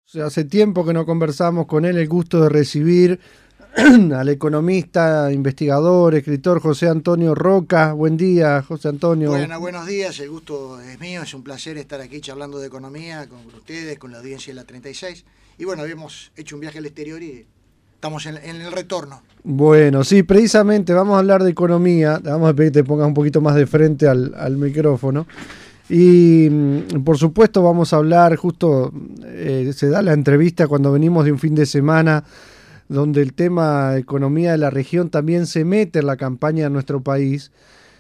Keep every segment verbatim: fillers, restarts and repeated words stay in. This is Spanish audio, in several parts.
Hace tiempo que no conversamos con él, el gusto de recibir al economista, investigador, escritor José Antonio Roca. Buen día, José Antonio. Bueno, buenos días, el gusto es mío, es un placer estar aquí charlando de economía con ustedes, con la audiencia de la treinta y seis. Y bueno, habíamos hecho un viaje al exterior y estamos en, en el retorno. Bueno, sí, precisamente vamos a hablar de economía. Te vamos a pedir que te pongas un poquito más de frente al, al micrófono. Y por supuesto vamos a hablar, justo eh, se da la entrevista cuando venimos de un fin de semana donde el tema economía de la región también se mete en la campaña de nuestro país,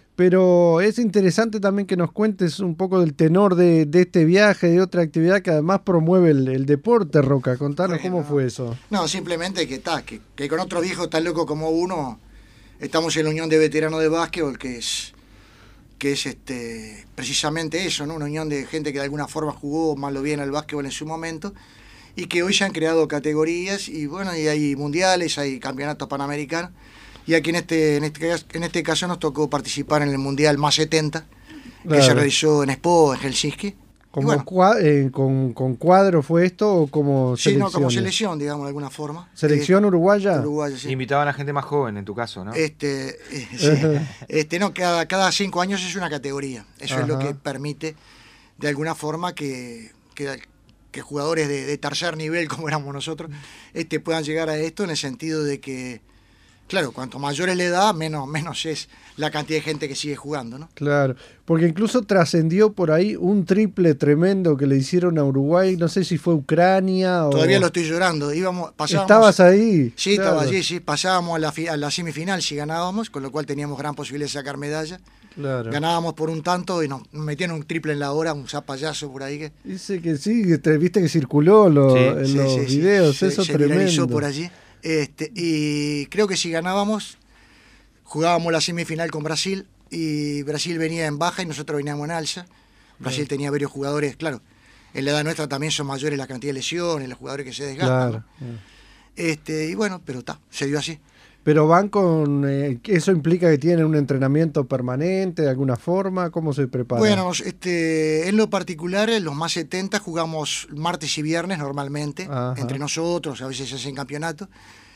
pero es interesante también que nos cuentes un poco del tenor de, de este viaje, de otra actividad que además promueve el, el deporte, Roca. Contanos Bueno, cómo fue eso. No, simplemente que está, que, que con otro viejo tan loco como uno, estamos en la Unión de Veteranos de Básquetbol, que es que es este precisamente eso, ¿no? Una unión de gente que de alguna forma jugó mal o bien al básquetbol en su momento y que hoy se han creado categorías y bueno, y hay mundiales, hay campeonatos panamericanos y aquí en este en este en este caso nos tocó participar en el Mundial más setenta que claro. se realizó en Espoo, en Helsinki. ¿Como bueno, cua eh, con, con cuadro fue esto o como sí, no, como selección, digamos, de alguna forma. ¿Selección eh, uruguaya? Uruguaya, sí. Invitaban a gente más joven, en tu caso, ¿no? Este, eh, sí. este no, cada, cada cinco años es una categoría. Eso Ajá. es lo que permite, de alguna forma, que, que, que jugadores de, de tercer nivel, como éramos nosotros, este, puedan llegar a esto en el sentido de que, claro, cuanto mayor es la edad, menos, menos es la cantidad de gente que sigue jugando, ¿no? Claro, porque incluso trascendió por ahí un triple tremendo que le hicieron a Uruguay, no sé si fue Ucrania o... Todavía lo estoy llorando, íbamos, pasábamos... ¿Estabas ahí? Sí, claro. estaba allí, sí, pasábamos a la, a la semifinal si ganábamos, con lo cual teníamos gran posibilidad de sacar medalla. Claro. Ganábamos por un tanto y nos metieron un triple en la hora, un zapallazo por ahí. Que... Dice que sí, que te, viste que circuló lo, sí, en sí, los sí, videos, sí, eso se, tremendo. Se viralizó por allí. Este, y creo que si ganábamos, jugábamos la semifinal con Brasil y Brasil venía en baja y nosotros veníamos en alza. Brasil sí. tenía varios jugadores, claro, en la edad nuestra también son mayores la cantidad de lesiones, los jugadores que se desgastan. Claro. ¿no? Este, y bueno, pero está, se dio así. Pero van con, eh, ¿eso implica que tienen un entrenamiento permanente de alguna forma? ¿Cómo se preparan? Bueno, este, en lo particular, en los más setenta jugamos martes y viernes normalmente, Ajá. entre nosotros, a veces se hacen campeonatos.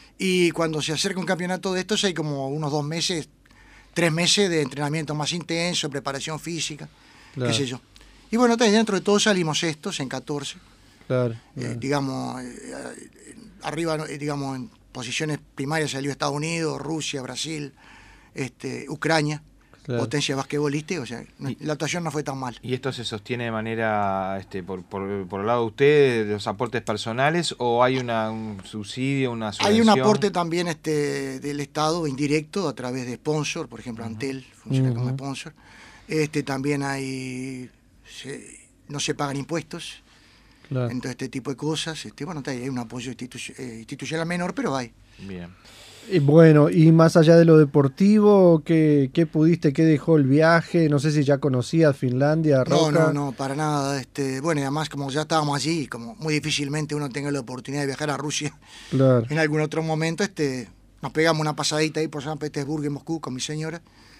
Y cuando se acerca un campeonato de estos hay como unos dos meses, tres meses de entrenamiento más intenso, preparación física, claro. qué sé yo. Y bueno, dentro de todo salimos estos en catorce. Claro, claro. Eh, digamos, eh, arriba, eh, digamos, en posiciones primarias salió Estados Unidos, Rusia, Brasil, este, Ucrania. Claro. Potencia basquetbolística, o sea, no, la actuación no fue tan mal. ¿Y esto se sostiene de manera, este, por, por, por el lado de ustedes, de los aportes personales, o hay una, un subsidio, una subvención? Hay un aporte también este, del Estado indirecto a través de sponsor, por ejemplo, uh-huh. Antel funciona uh-huh. como sponsor. Este, también hay, se, no se pagan impuestos, claro. en todo este tipo de cosas. Este, bueno, hay un apoyo institu- eh, institucional menor, pero hay. Bien. Y bueno, y más allá de lo deportivo, ¿qué, qué pudiste, qué dejó el viaje? No sé si ya conocías Finlandia, Roca. No, no, no, para nada. Este, bueno, y además como ya estábamos allí, como muy difícilmente uno tenga la oportunidad de viajar a Rusia claro. en algún otro momento, este, nos pegamos una pasadita ahí por San Petersburgo y Moscú con mi señora.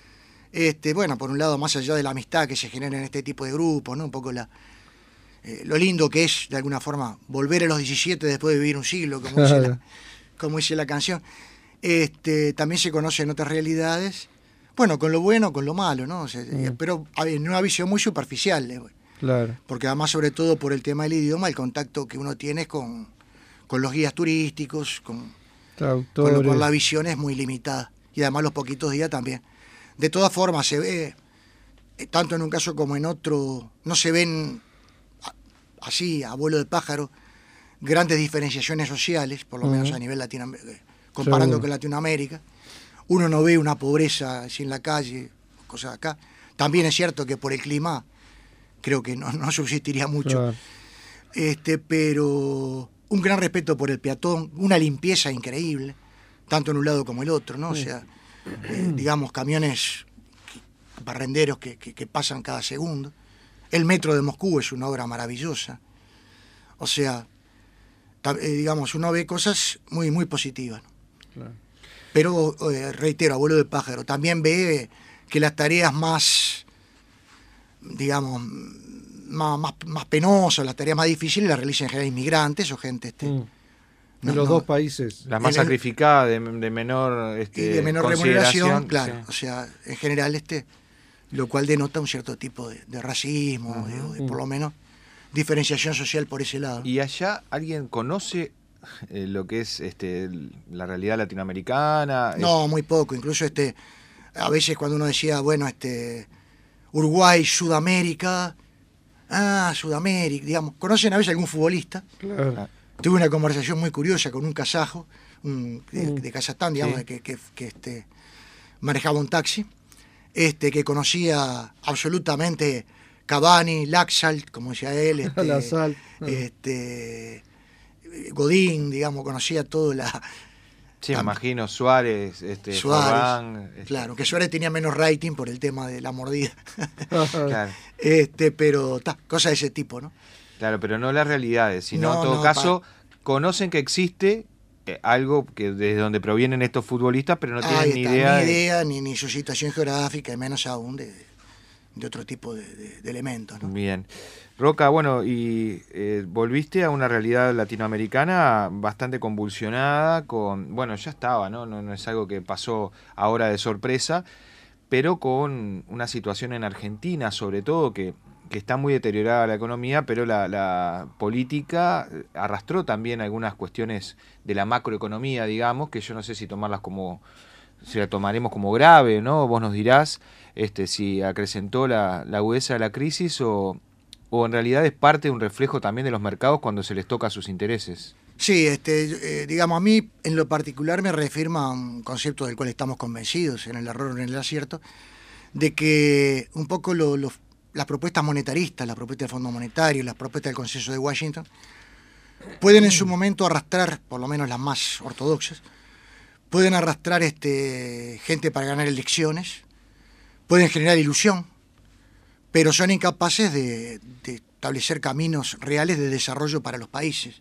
Este, bueno, por un lado, más allá de la amistad que se genera en este tipo de grupos, ¿no? Un poco la eh, lo lindo que es, de alguna forma, volver a los diecisiete después de vivir un siglo, como dice la, como dice la canción. Este, también se conocen otras realidades, bueno, con lo bueno, con lo malo, ¿no? O sea, mm. Pero en una visión muy superficial, eh, claro. Porque además, sobre todo por el tema del idioma, el contacto que uno tiene con, con los guías turísticos, con, con, con la visión es muy limitada, y además los poquitos días también. De todas formas, se ve, tanto en un caso como en otro, no se ven así, a vuelo de pájaro, grandes diferenciaciones sociales, por lo mm. menos a nivel latinoamericano. Comparando sí. con Latinoamérica, uno no ve una pobreza así en la calle, cosas acá. También es cierto que por el clima creo que no, no subsistiría mucho. Claro. Este, pero un gran respeto por el peatón, una limpieza increíble, tanto en un lado como el otro, ¿no? Sí. O sea, eh, digamos, camiones barrenderos que, que, que pasan cada segundo. El metro de Moscú es una obra maravillosa. O sea, eh, digamos, uno ve cosas muy, muy positivas, ¿no? Claro. Pero, eh, reitero, abuelo de pájaro, también ve que las tareas más, digamos, más, más, más penosas, las tareas más difíciles las realizan en general inmigrantes o gente... Este, mm. no, en los no, dos países. Las más sacrificadas, de, de menor, este, y de menor remuneración, claro. Sí. O sea, en general, este lo cual denota un cierto tipo de, de racismo, uh-huh. de, de, por lo menos diferenciación social por ese lado. ¿Y allá alguien conoce eh, lo que es este la realidad latinoamericana? No, muy poco. Incluso este a veces cuando uno decía, bueno, este Uruguay, Sudamérica, ah, Sudamérica, digamos, ¿conocen a veces algún futbolista? Claro. Tuve una conversación muy curiosa con un kazajo, un, de, de Kazajstán, digamos, sí. que, que, que este, manejaba un taxi, este, que conocía absolutamente Cavani, Laxalt, como decía él, este, La sal. este, Godín, digamos, conocía todo la... Sí, me imagino, Suárez, este, Suárez, Forlán, este. Claro, que Suárez tenía menos rating por el tema de la mordida. Claro. Este, pero, ta, cosas de ese tipo, ¿no? Claro, pero no las realidades, sino no, en todo no, caso, pa... conocen que existe eh, algo que desde donde provienen estos futbolistas, pero no tienen Ahí ni está, idea. Ni de... idea, ni, ni su situación geográfica, y menos aún de, de otro tipo de, de, de elementos, ¿no? Bien. Roca, bueno, y eh, volviste a una realidad latinoamericana bastante convulsionada, con, bueno, ya estaba, ¿no? No, no es algo que pasó ahora de sorpresa, pero con una situación en Argentina, sobre todo, que, que está muy deteriorada la economía, pero la, la política arrastró también algunas cuestiones de la macroeconomía, digamos, que yo no sé si tomarlas como, si la tomaremos como grave, ¿no? Vos nos dirás este, si acrecentó la, la agudeza de la crisis o... o en realidad es parte de un reflejo también de los mercados cuando se les toca sus intereses. Sí, este, eh, digamos, a mí en lo particular me reafirma un concepto del cual estamos convencidos, en el error o en el acierto, de que un poco lo, lo, las propuestas monetaristas, las propuestas del Fondo Monetario, las propuestas del Consenso de Washington, pueden en su momento arrastrar, por lo menos las más ortodoxas, pueden arrastrar este, gente para ganar elecciones, pueden generar ilusión, pero son incapaces de, de establecer caminos reales de desarrollo para los países.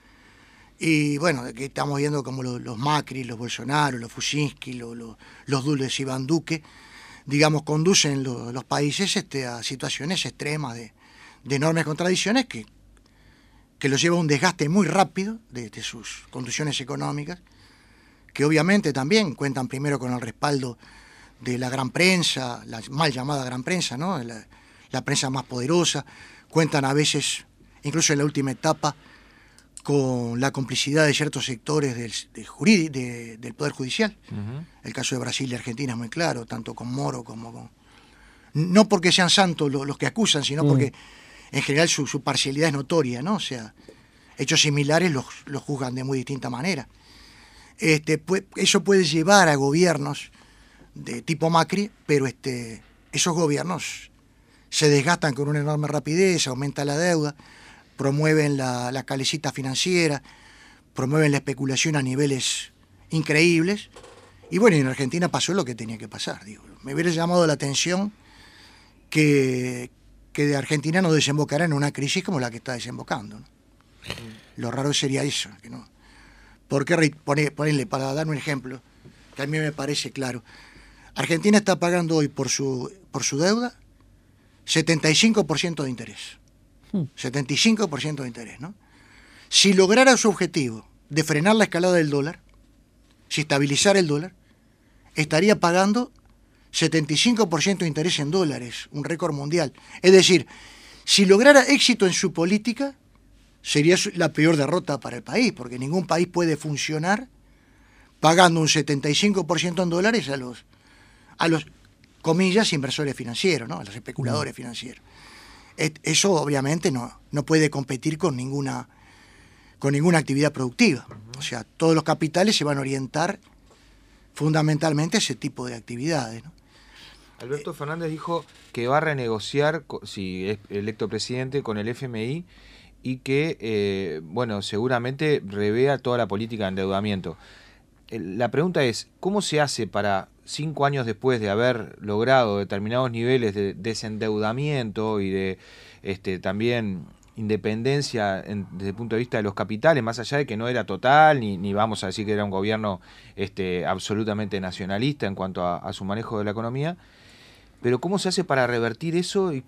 Y bueno, que estamos viendo como los, los Macri, los Bolsonaro, los Fuczynski, los, los, los Dules y Iván Duque, digamos, conducen lo, los países este, a situaciones extremas de, de enormes contradicciones que, que los lleva a un desgaste muy rápido de, de sus condiciones económicas, que obviamente también cuentan primero con el respaldo de la gran prensa, la mal llamada gran prensa, ¿no? La, la prensa más poderosa, cuentan a veces, incluso en la última etapa, con la complicidad de ciertos sectores del, del, jurid, de, del Poder Judicial. Uh-huh. El caso de Brasil y Argentina es muy claro, tanto con Moro como con... No porque sean santos los, los que acusan, sino uh-huh. porque en general su, su parcialidad es notoria, ¿no? O sea, hechos similares los, los juzgan de muy distinta manera. Este, pues, eso puede llevar a gobiernos de tipo Macri, pero este, esos gobiernos se desgastan con una enorme rapidez, aumenta la deuda, promueven la, la calecita financiera, promueven la especulación a niveles increíbles. Y bueno, en Argentina pasó lo que tenía que pasar. Digo, me hubiera llamado la atención que, que de Argentina no desembocara en una crisis como la que está desembocando, ¿no? Lo raro sería eso. Que no. Porque, ponerle, para dar un ejemplo, que a mí me parece claro, Argentina está pagando hoy por su, por su deuda setenta y cinco por ciento de interés. setenta y cinco por ciento de interés, ¿no? Si lograra su objetivo de frenar la escalada del dólar, si estabilizara el dólar, estaría pagando setenta y cinco por ciento de interés en dólares, un récord mundial. Es decir, si lograra éxito en su política, sería la peor derrota para el país, porque ningún país puede funcionar pagando un setenta y cinco por ciento en dólares a los, a los comillas, inversores financieros, ¿no? A los especuladores financieros. Eso obviamente no, no puede competir con ninguna, con ninguna actividad productiva. O sea, todos los capitales se van a orientar fundamentalmente a ese tipo de actividades, ¿no? Alberto Fernández dijo que va a renegociar, si es electo presidente, con el F M I y que, eh, bueno, seguramente revea toda la política de endeudamiento. La pregunta es, ¿cómo se hace para, cinco años después de haber logrado determinados niveles de desendeudamiento y de este, también independencia en, desde el punto de vista de los capitales, más allá de que no era total, ni, ni vamos a decir que era un gobierno este, absolutamente nacionalista en cuanto a, a su manejo de la economía, pero cómo se hace para revertir eso y,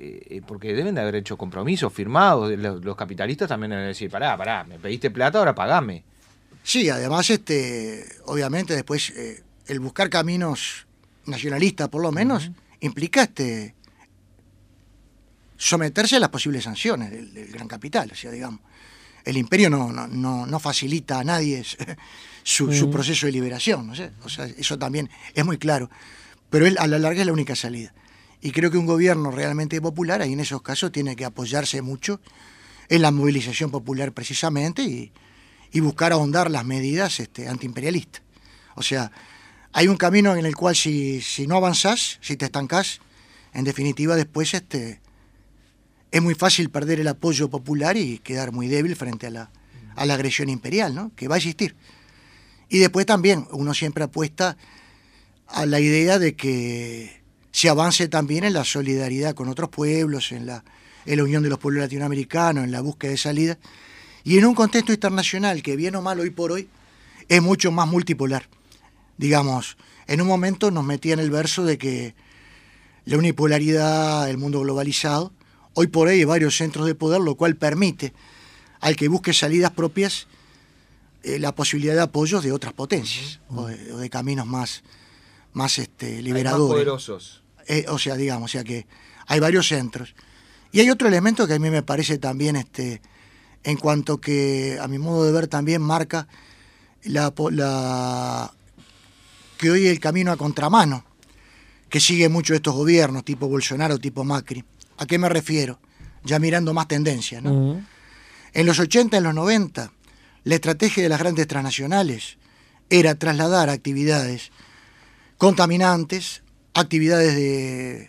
eh, porque deben de haber hecho compromisos firmados, los, los capitalistas también deben decir, pará, pará, me pediste plata, ahora pagame. Sí, además, este, obviamente después eh, el buscar caminos nacionalistas, por lo menos, uh-huh. implica este, someterse a las posibles sanciones del, del gran capital, o sea, digamos. El imperio no, no, no, no facilita a nadie su, uh-huh. su proceso de liberación, ¿no sé? O sea, eso también es muy claro. Pero él, a la larga, es la única salida. Y creo que un gobierno realmente popular, ahí en esos casos, tiene que apoyarse mucho en la movilización popular precisamente y, y buscar ahondar las medidas este, antiimperialistas. O sea, hay un camino en el cual si, si no avanzás, si te estancás, en definitiva después este, es muy fácil perder el apoyo popular y quedar muy débil frente a la, a la agresión imperial, ¿no? Que va a existir. Y después también uno siempre apuesta a la idea de que se avance también en la solidaridad con otros pueblos, en la, en la unión de los pueblos latinoamericanos, en la búsqueda de salida, y en un contexto internacional que bien o mal hoy por hoy es mucho más multipolar. Digamos, en un momento nos metía en el verso de que la unipolaridad, el mundo globalizado, hoy por hoy hay varios centros de poder, lo cual permite al que busque salidas propias eh, la posibilidad de apoyos de otras potencias, uh-huh. o, de, o de caminos más, más este, liberadores. Más poderosos. Eh, o sea, digamos, o sea que hay varios centros. Y hay otro elemento que a mí me parece también, este, en cuanto que a mi modo de ver también marca la, la que hoy el camino a contramano que sigue mucho estos gobiernos, tipo Bolsonaro, tipo Macri. ¿A qué me refiero? Ya mirando más tendencias, ¿no? Uh-huh. En los ochenta, en los noventa, la estrategia de las grandes transnacionales era trasladar actividades contaminantes, actividades de,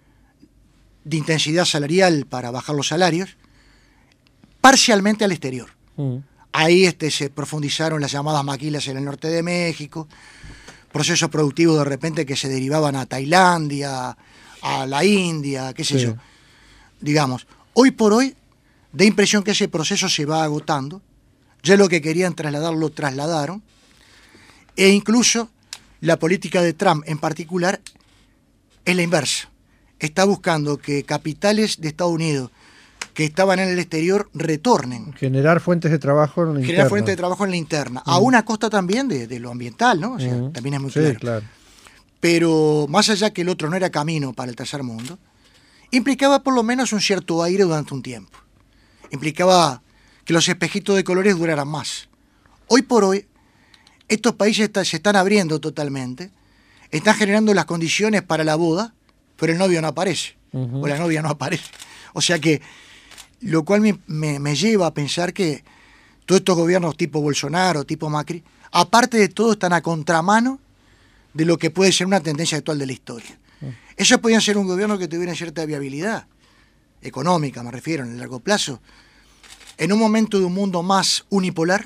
de intensidad salarial para bajar los salarios, parcialmente al exterior. Mm. Ahí este, se profundizaron las llamadas maquilas en el norte de México, procesos productivos de repente que se derivaban a Tailandia, a la India, qué sé sí. yo. Digamos, hoy por hoy, da impresión que ese proceso se va agotando, ya lo que querían trasladar lo trasladaron, e incluso la política de Trump en particular es la inversa. Está buscando que capitales de Estados Unidos que estaban en el exterior retornen. Generar fuentes de trabajo en la interna. Generar fuentes de trabajo en la interna. Mm. A una costa también de, de lo ambiental, ¿no? O sea, mm. también es muy sí, claro. claro. Pero más allá que el otro no era camino para el tercer mundo, implicaba por lo menos un cierto aire durante un tiempo. Implicaba que los espejitos de colores duraran más. Hoy por hoy, estos países está, se están abriendo totalmente, están generando las condiciones para la boda, pero el novio no aparece, uh-huh. o la novia no aparece. O sea que, lo cual me, me, me lleva a pensar que todos estos gobiernos tipo Bolsonaro, tipo Macri, aparte de todo están a contramano de lo que puede ser una tendencia actual de la historia. Uh-huh. Esos podrían ser un gobierno que tuviera cierta viabilidad económica, me refiero, en el largo plazo, en un momento de un mundo más unipolar,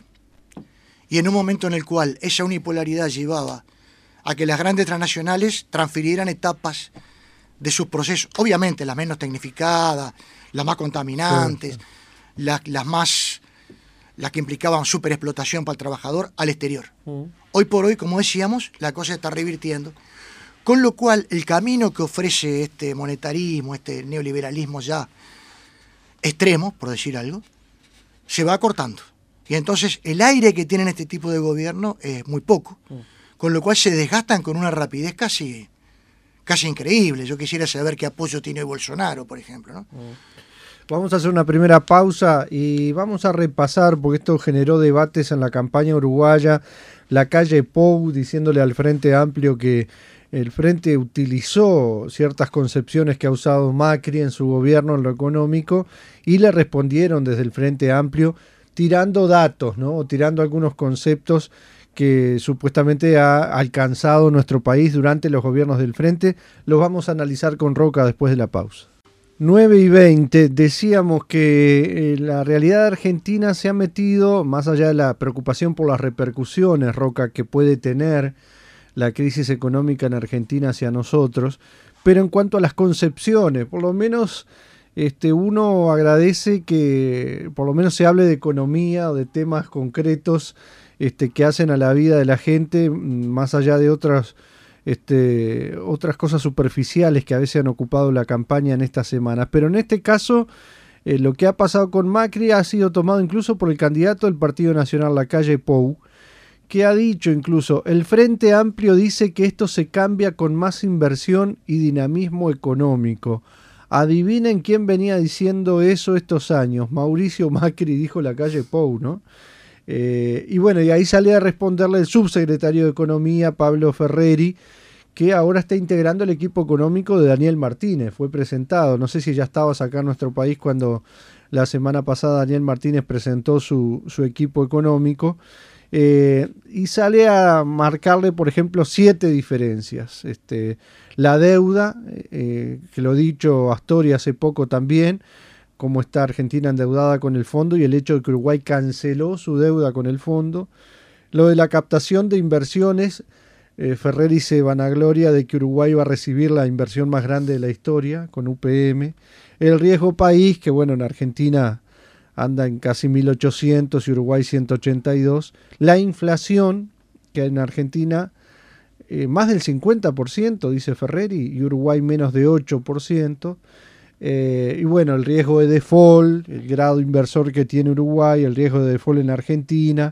y en un momento en el cual esa unipolaridad llevaba a que las grandes transnacionales transfirieran etapas de sus procesos, obviamente las menos tecnificadas, las más contaminantes, sí, sí. Las, las más las que implicaban superexplotación para el trabajador, al exterior. Mm. Hoy por hoy, como decíamos, la cosa está revirtiendo, con lo cual el camino que ofrece este monetarismo, este neoliberalismo ya extremo, por decir algo, se va acortando. Y entonces el aire que tienen este tipo de gobierno es muy poco, con lo cual se desgastan con una rapidez casi, casi increíble. Yo quisiera saber qué apoyo tiene Bolsonaro, por ejemplo, ¿no? Vamos a hacer una primera pausa y vamos a repasar, porque esto generó debates en la campaña uruguaya, la calle Pou diciéndole al Frente Amplio que el Frente utilizó ciertas concepciones que ha usado Macri en su gobierno en lo económico, y le respondieron desde el Frente Amplio tirando datos, ¿no? O tirando algunos conceptos que supuestamente ha alcanzado nuestro país durante los gobiernos del Frente. Los vamos a analizar con Roca después de la pausa. nueve y veinte, decíamos que eh, la realidad argentina se ha metido, más allá de la preocupación por las repercusiones, Roca, que puede tener la crisis económica en Argentina hacia nosotros, pero en cuanto a las concepciones, por lo menos este, uno agradece que por lo menos se hable de economía o de temas concretos este, que hacen a la vida de la gente, más allá de otros este, otras cosas superficiales que a veces han ocupado la campaña en estas semanas. Pero en este caso, eh, lo que ha pasado con Macri ha sido tomado incluso por el candidato del Partido Nacional, Lacalle Pou, que ha dicho incluso, el Frente Amplio dice que esto se cambia con más inversión y dinamismo económico. Adivinen quién venía diciendo eso estos años. Mauricio Macri, dijo Lacalle Pou, ¿no? Eh, y bueno, y ahí sale a responderle el subsecretario de Economía, Pablo Ferreri, que ahora está integrando el equipo económico de Daniel Martínez. Fue presentado, no sé si ya estabas acá en nuestro país cuando la semana pasada Daniel Martínez presentó su, su equipo económico. Eh, y sale a marcarle, por ejemplo, siete diferencias. Este, la deuda, eh, que lo ha dicho Astori hace poco también, cómo está Argentina endeudada con el fondo y el hecho de que Uruguay canceló su deuda con el fondo. Lo de la captación de inversiones, eh, Ferreri se vanagloria de que Uruguay va a recibir la inversión más grande de la historia con U P M. El riesgo país, que bueno, en Argentina anda en casi mil ochocientos y Uruguay ciento ochenta y dos. La inflación, que en Argentina eh, más del cincuenta por ciento, dice Ferreri, y Uruguay menos de ocho por ciento. Eh, y bueno, el riesgo de default, el grado inversor que tiene Uruguay, el riesgo de default en Argentina,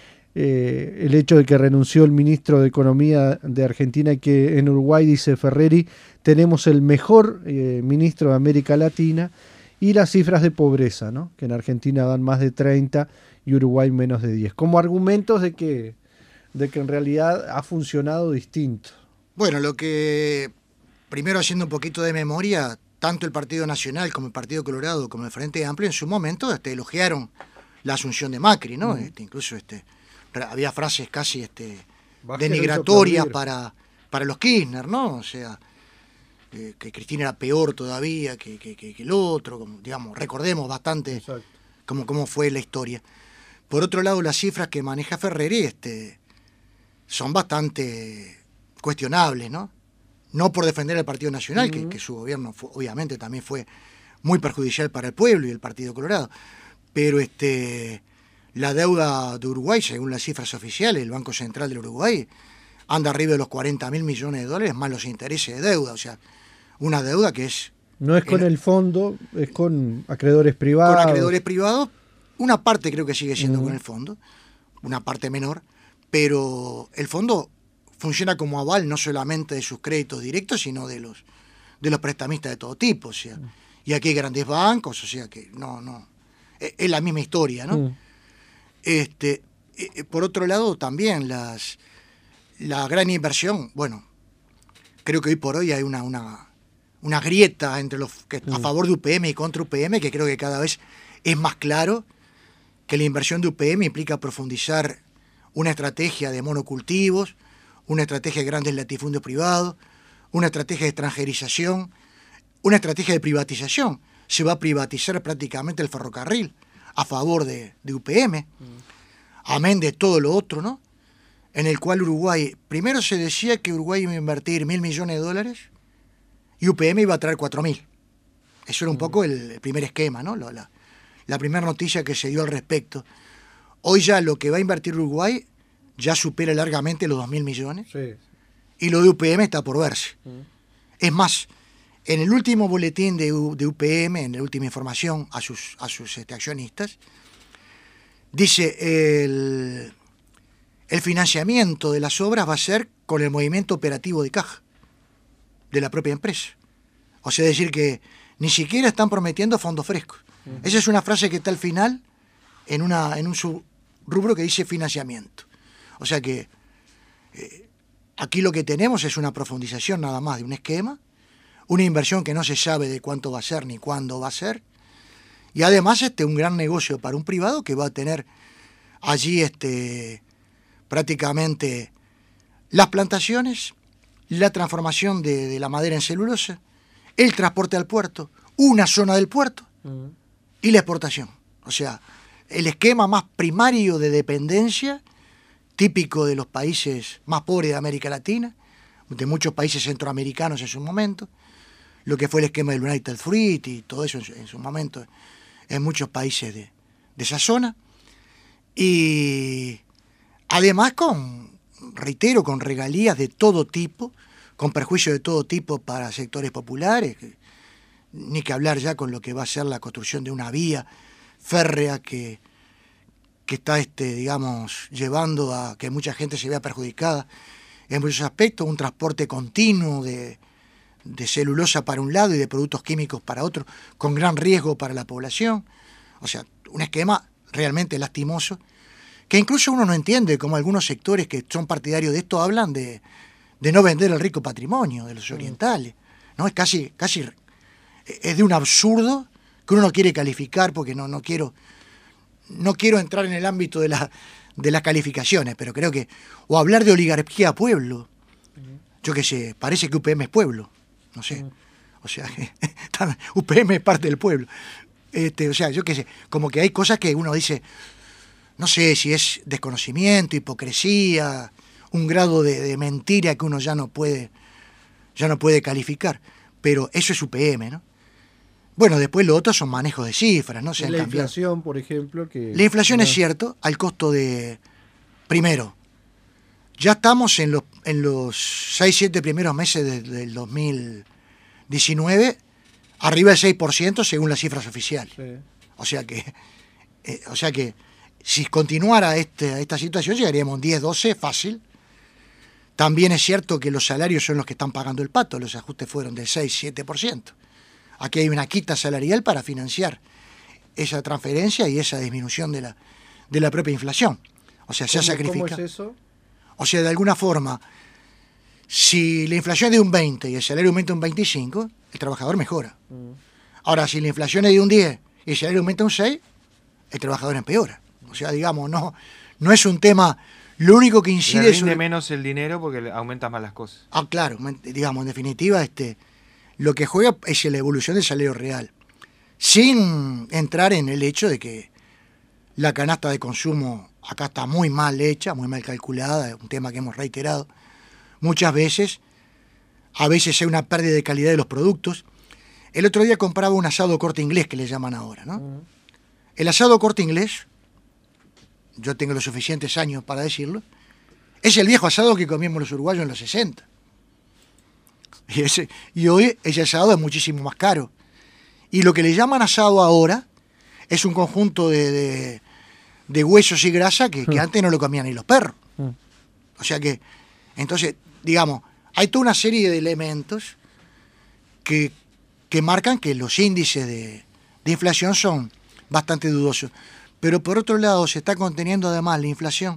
eh, el hecho de que renunció el ministro de Economía de Argentina y que en Uruguay, dice Ferreri, tenemos el mejor eh, ministro de América Latina. Y las cifras de pobreza, ¿no? Que en Argentina dan más de treinta y Uruguay menos de diez. Como argumentos de que, de que en realidad ha funcionado distinto. Bueno, lo que, primero haciendo un poquito de memoria, tanto el Partido Nacional como el Partido Colorado como el Frente Amplio en su momento este, elogiaron la asunción de Macri, ¿no? Mm. Este, incluso este, había frases casi este, denigratorias para, para los Kirchner, ¿no? O sea, eh, que Cristina era peor todavía que, que, que, que el otro, como, digamos, recordemos bastante cómo, cómo fue la historia. Por otro lado, las cifras que maneja Ferreri este, son bastante cuestionables, ¿no? No por defender al Partido Nacional, uh-huh. que, que su gobierno fue, obviamente también fue muy perjudicial para el pueblo y el Partido Colorado, pero este, la deuda de Uruguay, según las cifras oficiales, el Banco Central del Uruguay, anda arriba de los cuarenta mil millones de dólares más los intereses de deuda, o sea, una deuda que es... No es con en, el fondo, es con acreedores privados. Con acreedores privados, una parte creo que sigue siendo uh-huh. con el fondo, una parte menor, pero el fondo funciona como aval no solamente de sus créditos directos, sino de los de los prestamistas de todo tipo, o sea, y aquí hay grandes bancos, o sea que no, no, es, es la misma historia, ¿no? Uh-huh. Este, eh, por otro lado, también las la gran inversión, bueno, creo que hoy por hoy hay una, una, una grieta entre los que, uh-huh. a favor de U P M y contra U P M, que creo que cada vez es más claro que la inversión de U P M implica profundizar una estrategia de monocultivos, una estrategia de grandes latifundios privados, una estrategia de extranjerización, una estrategia de privatización. Se va a privatizar prácticamente el ferrocarril a favor de, de U P M, mm. amén de todo lo otro, ¿no? En el cual Uruguay, primero se decía que Uruguay iba a invertir mil millones de dólares y U P M iba a traer cuatro mil. Eso era un mm. poco el, el primer esquema, ¿no? La, la, la primera noticia que se dio al respecto. Hoy ya lo que va a invertir Uruguay ya supera largamente los dos mil millones. Sí. Y lo de U P M está por verse. Mm. Es más, en el último boletín de, U, de U P M, en la última información a sus, a sus este, accionistas, dice el, el financiamiento de las obras va a ser con el movimiento operativo de caja de la propia empresa. O sea, decir que ni siquiera están prometiendo fondos frescos. Mm. Esa es una frase que está al final en, una, en un subrubro que dice financiamiento. O sea que eh, aquí lo que tenemos es una profundización nada más de un esquema, una inversión que no se sabe de cuánto va a ser ni cuándo va a ser, y además este, un gran negocio para un privado que va a tener allí este, prácticamente las plantaciones, la transformación de, de la madera en celulosa, el transporte al puerto, una zona del puerto uh-huh. y la exportación. O sea, el esquema más primario de dependencia típico de los países más pobres de América Latina, de muchos países centroamericanos en su momento, lo que fue el esquema del United Fruit y todo eso en su, en su momento en muchos países de, de esa zona, y además con reitero, con regalías de todo tipo, con perjuicios de todo tipo para sectores populares, ni que hablar ya con lo que va a ser la construcción de una vía férrea que, que está, este, digamos, llevando a que mucha gente se vea perjudicada en muchos aspectos, un transporte continuo de, de celulosa para un lado y de productos químicos para otro, con gran riesgo para la población. O sea, un esquema realmente lastimoso, que incluso uno no entiende cómo algunos sectores que son partidarios de esto hablan de, de no vender el rico patrimonio de los orientales. ¿No? Es casi, casi, es de un absurdo que uno no quiere calificar, porque no, no quiero, no quiero entrar en el ámbito de la, de las calificaciones, pero creo que, o hablar de oligarquía a pueblo, yo qué sé, parece que U P M es pueblo, no sé, o sea, U P M es parte del pueblo, este, o sea, yo qué sé, como que hay cosas que uno dice, no sé si es desconocimiento, hipocresía, un grado de, de mentira que uno ya no puede, ya no puede calificar, pero eso es U P M, ¿no? Bueno, después lo otro son manejos de cifras, ¿no? Se la inflación, por ejemplo. Que la inflación no. Es cierto, al costo de... Primero, ya estamos en los, en los seis, siete primeros meses de, del dos mil diecinueve, arriba del seis por ciento según las cifras oficiales. Sí. O sea que, eh, o sea que si continuara este, esta situación llegaríamos a un diez, doce fácil. También es cierto que los salarios son los que están pagando el pato, los ajustes fueron del seis, siete por ciento. Aquí hay una quita salarial para financiar esa transferencia y esa disminución de la, de la propia inflación. O sea, se ha sacrificado. ¿Cómo es eso? O sea, de alguna forma, si la inflación es de un veinte y el salario aumenta un veinticinco, el trabajador mejora. Mm. Ahora, si la inflación es de un diez y el salario aumenta un seis, el trabajador empeora. O sea, digamos, no, no es un tema... Lo único que incide es... rinde menos el dinero porque aumentas más las cosas. Ah, claro. Digamos, en definitiva, este... lo que juega es la evolución del salario real, sin entrar en el hecho de que la canasta de consumo acá está muy mal hecha, muy mal calculada, es un tema que hemos reiterado muchas veces. A veces hay una pérdida de calidad de los productos. El otro día compraba un asado Corte Inglés, que le llaman ahora, ¿no? Uh-huh. El asado Corte Inglés, yo tengo los suficientes años para decirlo, es el viejo asado que comíamos los uruguayos en los sesenta. Y, ese, y hoy ese asado es muchísimo más caro. Y lo que le llaman asado ahora es un conjunto de, de, de huesos y grasa que, que antes no lo comían ni los perros. O sea que, entonces, digamos, hay toda una serie de elementos que, que marcan que los índices de, de inflación son bastante dudosos. Pero por otro lado se está conteniendo además la inflación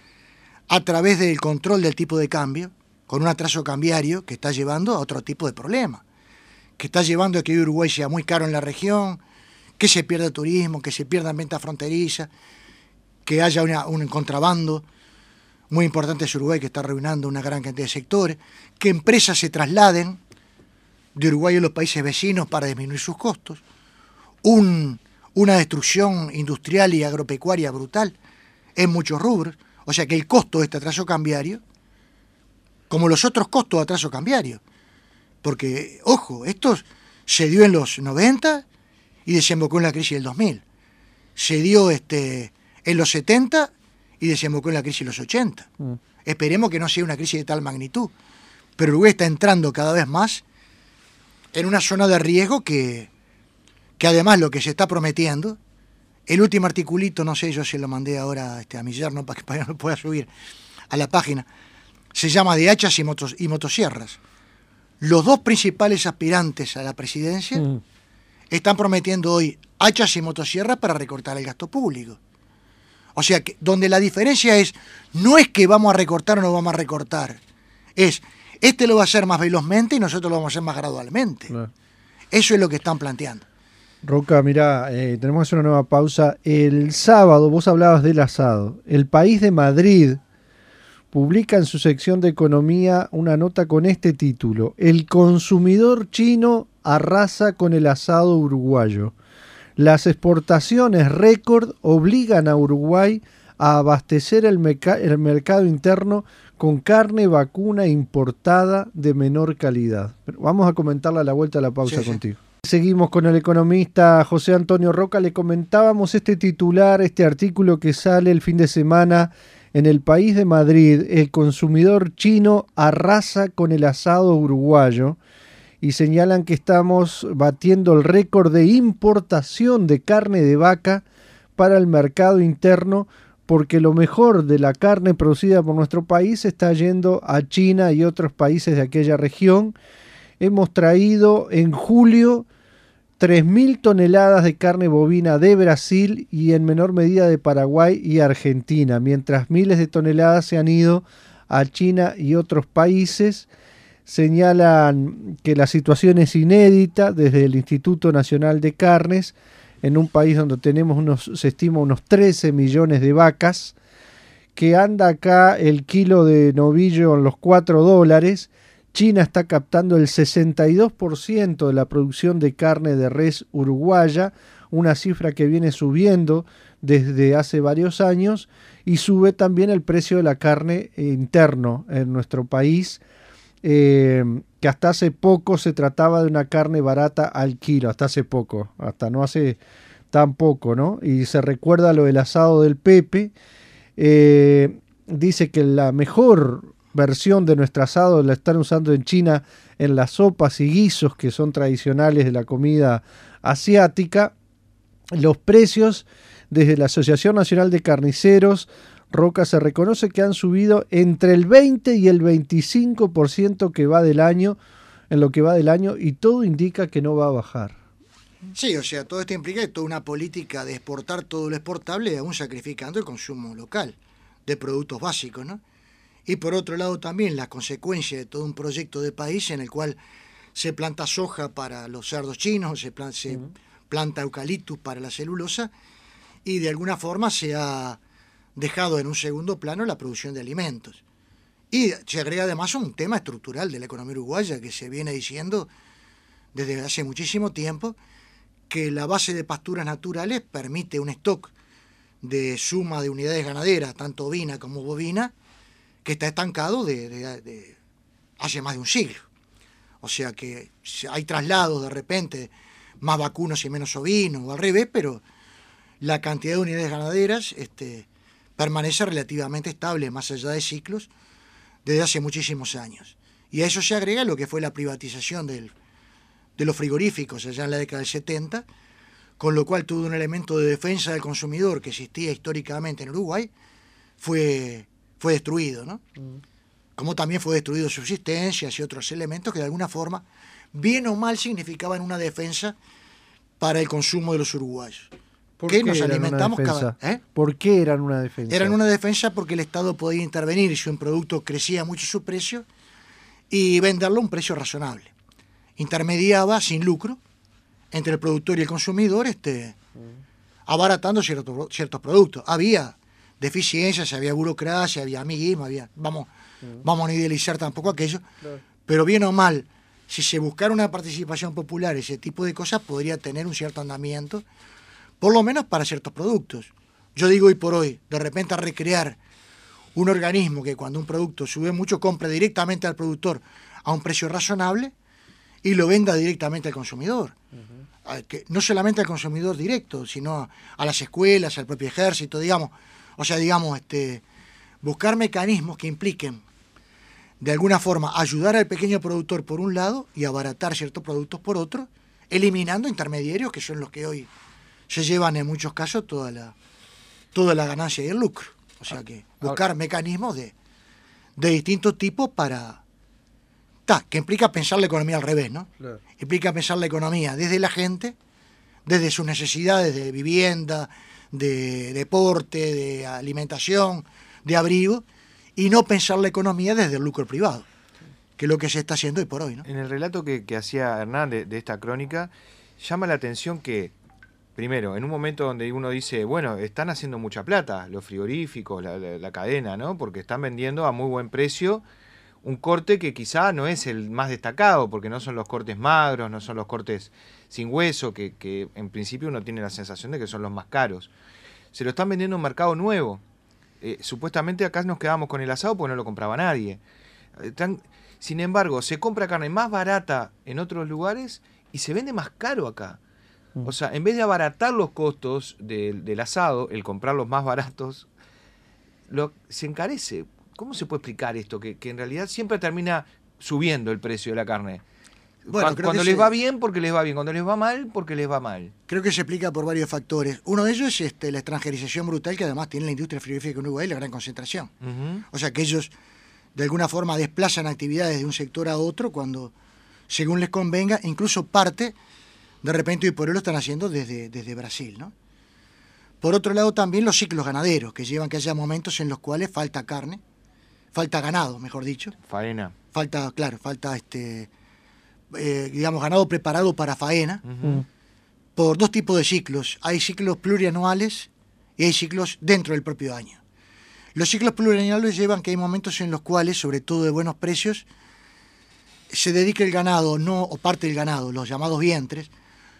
a través del control del tipo de cambio, con un atraso cambiario que está llevando a otro tipo de problemas, que está llevando a que Uruguay sea muy caro en la región, que se pierda turismo, que se pierdan ventas fronterizas, que haya una, un contrabando muy importante en Uruguay que está arruinando una gran cantidad de sectores, que empresas se trasladen de Uruguay a los países vecinos para disminuir sus costos, un, una destrucción industrial y agropecuaria brutal en muchos rubros, o sea que el costo de este atraso cambiario, como los otros costos de atraso cambiario. Porque, ojo, esto se dio en los noventa y desembocó en la crisis del dos mil. Se dio este, en los setenta y desembocó en la crisis de los ochenta. Mm. Esperemos que no sea una crisis de tal magnitud. Pero Uruguay está entrando cada vez más en una zona de riesgo que, que además lo que se está prometiendo, el último articulito, no sé, yo se lo mandé ahora este, a mi yerno para que, para que lo pueda subir a la página, se llama de hachas y, motos, y motosierras. Los dos principales aspirantes a la presidencia mm. están prometiendo hoy hachas y motosierras para recortar el gasto público. O sea, que donde la diferencia es, no es que vamos a recortar o no vamos a recortar, es, este lo va a hacer más velozmente y nosotros lo vamos a hacer más gradualmente. Claro. Eso es lo que están planteando. Roca, mirá, eh, tenemos que hacer una nueva pausa. El sábado, vos hablabas del asado. El País de Madrid publica en su sección de economía una nota con este título: el consumidor chino arrasa con el asado uruguayo. Las exportaciones récord obligan a Uruguay a abastecer el, meca- el mercado interno con carne vacuna importada de menor calidad. Pero vamos a comentarla a la vuelta de la pausa, sí, contigo. Sí. Seguimos con el economista José Antonio Roca. Le comentábamos este titular, este artículo que sale el fin de semana en el país de Madrid, el consumidor chino arrasa con el asado uruguayo y señalan que estamos batiendo el récord de importación de carne de vaca para el mercado interno, porque lo mejor de la carne producida por nuestro país está yendo a China y otros países de aquella región. Hemos traído en julio tres mil toneladas de carne bovina de Brasil y en menor medida de Paraguay y Argentina, mientras miles de toneladas se han ido a China y otros países. Señalan que la situación es inédita desde el Instituto Nacional de Carnes, en un país donde tenemos unos, se estima unos trece millones de vacas, que anda acá el kilo de novillo en los cuatro dólares. China está captando el sesenta y dos por ciento de la producción de carne de res uruguaya, una cifra que viene subiendo desde hace varios años, y sube también el precio de la carne interno en nuestro país, eh, que hasta hace poco se trataba de una carne barata al kilo, hasta hace poco, hasta no hace tan poco, ¿no? Y se recuerda lo del asado del Pepe. Eh, dice que la mejor versión de nuestro asado la están usando en China en las sopas y guisos que son tradicionales de la comida asiática. Los precios desde la Asociación Nacional de Carniceros, Roca, se reconoce que han subido entre el veinte y el veinticinco por ciento que va del año, en lo que va del año, y todo indica que no va a bajar. Sí, o sea, todo esto implica toda una política de exportar todo lo exportable, aún sacrificando el consumo local de productos básicos, ¿no? Y por otro lado también la consecuencia de todo un proyecto de país en el cual se planta soja para los cerdos chinos, se planta, se uh-huh. planta eucaliptus para la celulosa, y de alguna forma se ha dejado en un segundo plano la producción de alimentos. Y se agrega además un tema estructural de la economía uruguaya que se viene diciendo desde hace muchísimo tiempo, que la base de pasturas naturales permite un stock de suma de unidades ganaderas, tanto ovina como bovina, que está estancado de, de, de hace más de un siglo. O sea que hay traslados de repente, más vacunos y menos ovinos, o al revés, pero la cantidad de unidades ganaderas este, permanece relativamente estable, más allá de ciclos, desde hace muchísimos años. Y a eso se agrega lo que fue la privatización del, de los frigoríficos allá en la década del setenta, con lo cual todo un elemento de defensa del consumidor que existía históricamente en Uruguay fue... fue destruido, ¿no? Mm. Como también fue destruido subsistencias y otros elementos que de alguna forma, bien o mal, significaban una defensa para el consumo de los uruguayos. ¿Por qué nos alimentamos cada ¿eh? ¿Por qué eran una defensa? Eran una defensa porque el Estado podía intervenir si un producto crecía mucho su precio y venderlo a un precio razonable. Intermediaba sin lucro entre el productor y el consumidor, este, mm. abaratando ciertos, ciertos productos. Había deficiencias, había burocracia, había amiguismo, había, vamos, uh-huh. vamos a no idealizar tampoco aquello, claro. Pero bien o mal, si se buscara una participación popular, ese tipo de cosas podría tener un cierto andamiento, por lo menos para ciertos productos. Yo digo hoy por hoy, de repente a recrear un organismo que cuando un producto sube mucho, compre directamente al productor a un precio razonable y lo venda directamente al consumidor. Uh-huh. Que no solamente al consumidor directo, sino a las escuelas, al propio ejército, digamos. O sea, digamos, este, buscar mecanismos que impliquen, de alguna forma, ayudar al pequeño productor por un lado y abaratar ciertos productos por otro, eliminando intermediarios que son los que hoy se llevan en muchos casos toda la, toda la ganancia y el lucro. O sea que buscar mecanismos de, de distintos tipos para... Ta, que implica pensar la economía al revés, ¿no? Claro. Implica pensar la economía desde la gente, desde sus necesidades de vivienda, de deporte, de alimentación, de abrigo, y no pensar la economía desde el lucro privado, que es lo que se está haciendo hoy por hoy, ¿no? En el relato que, que hacía Hernán de, de esta crónica, llama la atención que, primero, en un momento donde uno dice, bueno, están haciendo mucha plata, los frigoríficos, la, la, la cadena, ¿no? Porque están vendiendo a muy buen precio un corte que quizá no es el más destacado, porque no son los cortes magros, no son los cortes sin hueso, que, que en principio uno tiene la sensación de que son los más caros. Se lo están vendiendo en un mercado nuevo. Eh, supuestamente acá nos quedábamos con el asado porque no lo compraba nadie. Están, sin embargo, se compra carne más barata en otros lugares y se vende más caro acá. O sea, en vez de abaratar los costos del, del asado, el comprarlos más baratos, lo, se encarece. ¿Cómo se puede explicar esto? Que, que en realidad siempre termina subiendo el precio de la carne. Bueno, cuando cuando les se... va bien, porque les va bien. Cuando les va mal, porque les va mal. Creo que se explica por varios factores. Uno de ellos es este, la extranjerización brutal que además tiene la industria frigorífica en Uruguay, la gran concentración. Uh-huh. O sea que ellos de alguna forma desplazan actividades de un sector a otro cuando, según les convenga, incluso parte, de repente hoy por hoy lo están haciendo desde, desde Brasil, ¿no? Por otro lado también los ciclos ganaderos, que llevan que haya momentos en los cuales falta carne, falta ganado, mejor dicho. Faena. Falta, claro, falta este... Eh, digamos, ganado preparado para faena, uh-huh. por dos tipos de ciclos. Hay ciclos plurianuales y hay ciclos dentro del propio año. Los ciclos plurianuales llevan que hay momentos en los cuales, sobre todo de buenos precios, se dedica el ganado, no, o parte del ganado, los llamados vientres,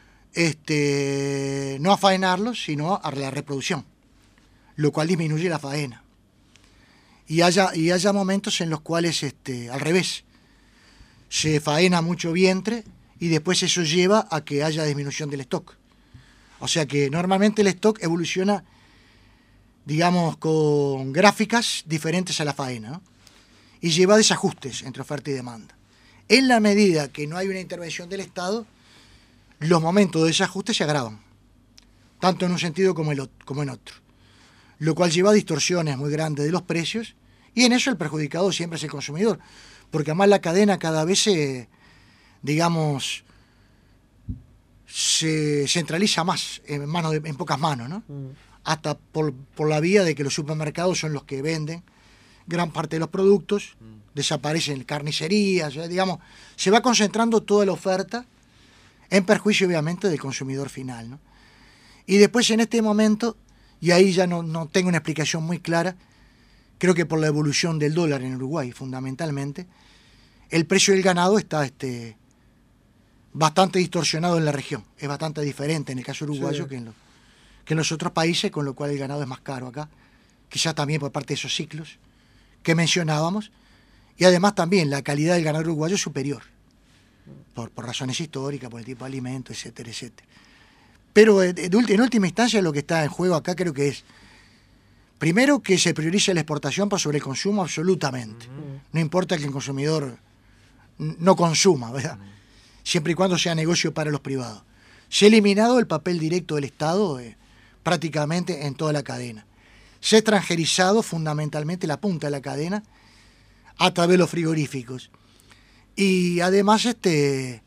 este, no a faenarlos, sino a la reproducción, lo cual disminuye la faena. Y haya, y haya momentos en los cuales, este, al revés, se faena mucho vientre y después eso lleva a que haya disminución del stock. O sea que normalmente el stock evoluciona, digamos, con gráficas diferentes a la faena, ¿no? Y lleva desajustes entre oferta y demanda. En la medida que no hay una intervención del Estado, los momentos de desajuste se agravan, tanto en un sentido como, el, como en otro, lo cual lleva a distorsiones muy grandes de los precios y en eso el perjudicado siempre es el consumidor. Porque además la cadena cada vez se, digamos, se centraliza más en, manos de, en pocas manos, ¿no? Mm. Hasta por, por la vía de que los supermercados son los que venden gran parte de los productos, mm. desaparecen carnicerías, digamos, se va concentrando toda la oferta en perjuicio obviamente del consumidor final, ¿no? Y después en este momento, y ahí ya no, no tengo una explicación muy clara, creo que por la evolución del dólar en Uruguay, fundamentalmente, el precio del ganado está este, bastante distorsionado en la región. Es bastante diferente en el caso uruguayo sí. que, en lo, que en los otros países, con lo cual el ganado es más caro acá. Quizás también por parte de esos ciclos que mencionábamos. Y además también la calidad del ganado uruguayo es superior, por, por razones históricas, por el tipo de alimento, etcétera, etcétera. Pero en, en última instancia lo que está en juego acá creo que es, primero, que se priorice la exportación por sobre el consumo absolutamente. Uh-huh. No importa que el consumidor no consuma, ¿verdad? Uh-huh. Siempre y cuando sea negocio para los privados. Se ha eliminado el papel directo del Estado eh, prácticamente en toda la cadena. Se ha extranjerizado fundamentalmente la punta de la cadena a través de los frigoríficos. Y además este,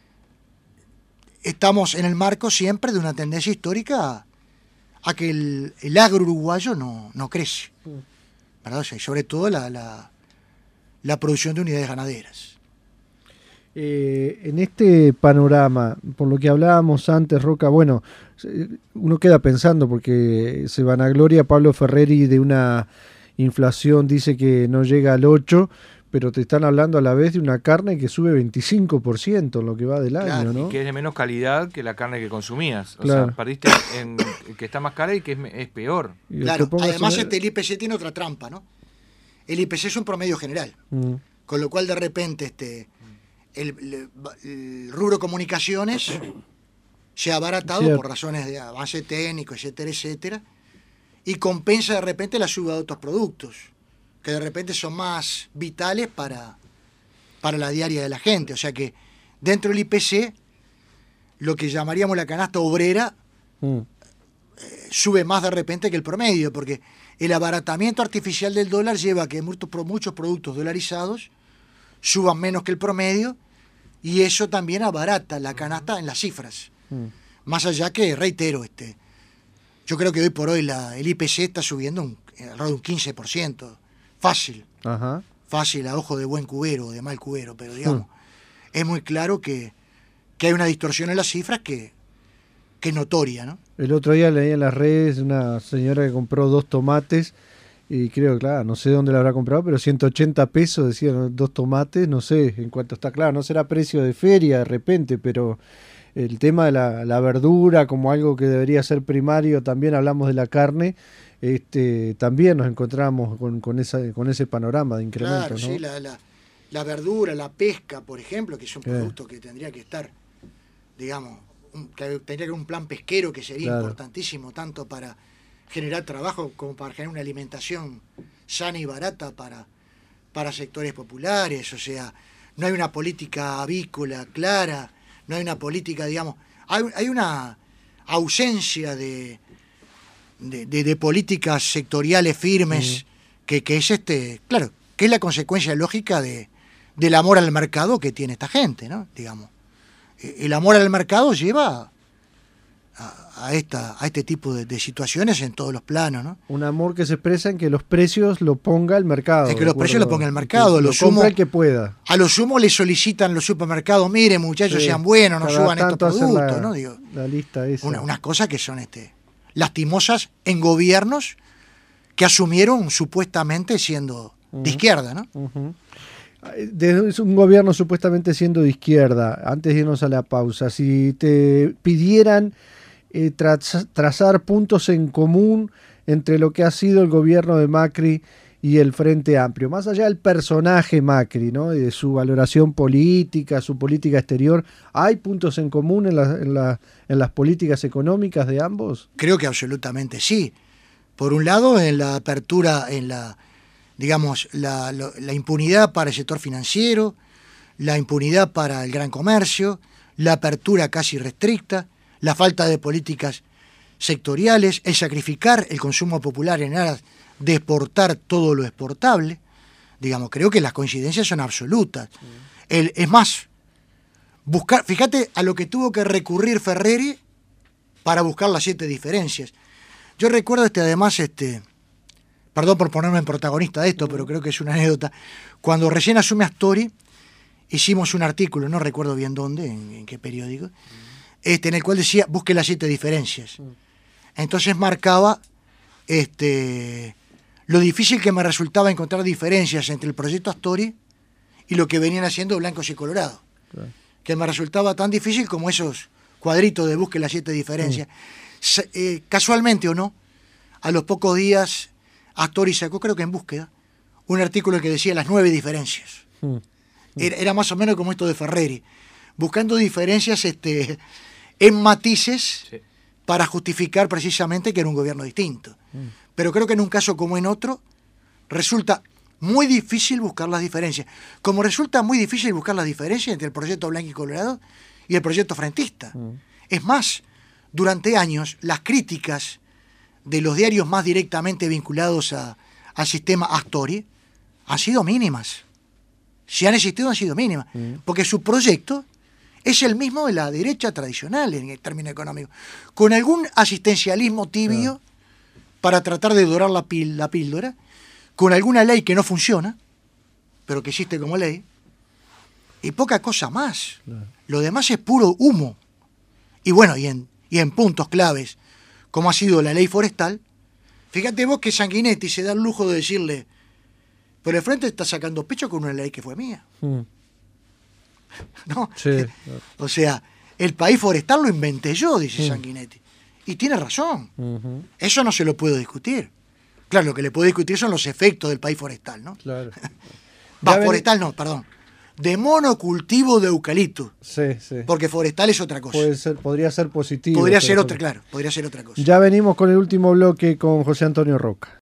estamos en el marco siempre de una tendencia histórica a que el, el agro uruguayo no, no crece, ¿verdad? O sea, y sobre todo la, la, la producción de unidades ganaderas. Eh, en este panorama, por lo que hablábamos antes, Roca, bueno, uno queda pensando porque se vanagloria Pablo Ferreri de una inflación, dice que no llega al ocho, pero te están hablando a la vez de una carne que sube veinticinco por ciento en lo que va del año, claro, ¿no? Y que es de menos calidad que la carne que consumías. O claro. sea, perdiste en que está más cara y que es, es peor. Claro, además este, el I P C tiene otra trampa, ¿no? El I P C es un promedio general, mm. con lo cual de repente este el, el, el rubro comunicaciones se ha abaratado Cierto. por razones de avance técnico, etcétera, etcétera, y compensa de repente la suba de otros productos, que de repente son más vitales para, para la diaria de la gente. O sea que dentro del I P C, lo que llamaríamos la canasta obrera, mm. eh, sube más de repente que el promedio, porque el abaratamiento artificial del dólar lleva a que muchos, muchos productos dolarizados suban menos que el promedio, y eso también abarata la canasta en las cifras. Mm. Más allá que, reitero, este, yo creo que hoy por hoy la, el I P C está subiendo un, alrededor de un quince por ciento. Fácil, Ajá. fácil a ojo de buen cubero o de mal cubero, pero digamos, mm. es muy claro que, que hay una distorsión en las cifras que, que es notoria, ¿no? El otro día leí en las redes una señora que compró dos tomates y creo, claro, no sé dónde la habrá comprado, pero ciento ochenta pesos, decían, dos tomates, no sé en cuánto está, claro, no será precio de feria de repente, pero el tema de la, la verdura como algo que debería ser primario, también hablamos de la carne. Este, también nos encontramos con, con, esa, con ese panorama de incremento. Claro, ¿no? Sí, la, la, la verdura, la pesca, por ejemplo, que es un producto eh. que tendría que estar, digamos, un, que tendría que haber un plan pesquero que sería claro. importantísimo tanto para generar trabajo como para generar una alimentación sana y barata para, para sectores populares. O sea, no hay una política avícola clara, no hay una política, digamos, hay, hay una ausencia de, de, de, de políticas sectoriales firmes, mm. que, que es este, claro, que es la consecuencia lógica de, del amor al mercado que tiene esta gente, ¿no? Digamos, el amor al mercado lleva a, a, esta, a este tipo de, de situaciones en todos los planos, ¿no? Un amor que se expresa en que los precios lo ponga el mercado. En que los precios lo ponga el mercado. Lo sumo el que pueda. A lo sumo le solicitan los supermercados, miren muchachos, sí, sean buenos, no suban estos productos, la, ¿no? Digo, la lista esa. Una, unas cosas que son este lastimosas en gobiernos que asumieron supuestamente siendo uh-huh. de izquierda, ¿no? Uh-huh. De un gobierno supuestamente siendo de izquierda, antes de irnos a la pausa, si te pidieran eh, tra- trazar puntos en común entre lo que ha sido el gobierno de Macri y el Frente Amplio, más allá del personaje Macri, ¿no? Y de su valoración política, su política exterior, ¿hay puntos en común en, la, en, la, en las políticas económicas de ambos? Creo que absolutamente sí. Por un lado, en la apertura, en la digamos, la, la, la impunidad para el sector financiero, la impunidad para el gran comercio, la apertura casi restricta, la falta de políticas sectoriales, el sacrificar el consumo popular en aras de exportar todo lo exportable. Digamos, creo que las coincidencias son absolutas. Sí. El, es más, buscar, fíjate a lo que tuvo que recurrir Ferreri para buscar las siete diferencias. Yo recuerdo este, además, este... Perdón por ponerme en protagonista de esto, pero creo que es una anécdota. Cuando recién asume Astori, hicimos un artículo, no recuerdo bien dónde, en, en qué periódico, este, en el cual decía, busque las siete diferencias. Entonces marcaba este, lo difícil que me resultaba encontrar diferencias entre el proyecto Astori y lo que venían haciendo Blancos y Colorados. Claro. Que me resultaba tan difícil como esos cuadritos de busque las siete diferencias. Mm. Eh, casualmente o no, a los pocos días Astori sacó, creo que en Búsqueda, un artículo que decía las nueve diferencias. Mm. Era, era más o menos como esto de Ferreri, buscando diferencias este, en matices, sí, para justificar precisamente que era un gobierno distinto. Mm. Pero creo que en un caso como en otro, resulta muy difícil buscar las diferencias. Como resulta muy difícil buscar las diferencias entre el proyecto Blanco y Colorado y el proyecto frentista. Mm. Es más, durante años, las críticas de los diarios más directamente vinculados a, al sistema Astori han sido mínimas. Si han existido, han sido mínimas. Mm. Porque su proyecto es el mismo de la derecha tradicional en el término económico, con algún asistencialismo tibio, claro, para tratar de dorar la, pil, la píldora, con alguna ley que no funciona, pero que existe como ley, y poca cosa más. Claro. Lo demás es puro humo. Y bueno, y en, y en puntos claves, como ha sido la ley forestal, fíjate vos que Sanguinetti se da el lujo de decirle, pero el Frente está sacando pecho con una ley que fue mía. Mm. ¿No? Sí, claro. O sea, el país forestal lo inventé yo, dice mm. Sanguinetti. Y tiene razón. Uh-huh. Eso no se lo puedo discutir. Claro, lo que le puedo discutir son los efectos del país forestal, ¿no? Claro. Va, ven... forestal no, perdón. De monocultivo de eucalipto. Sí, sí. Porque forestal es otra cosa. Puede ser, podría ser positivo. Podría ser otra, claro, podría ser otra cosa. Ya venimos con el último bloque con José Antonio Roca.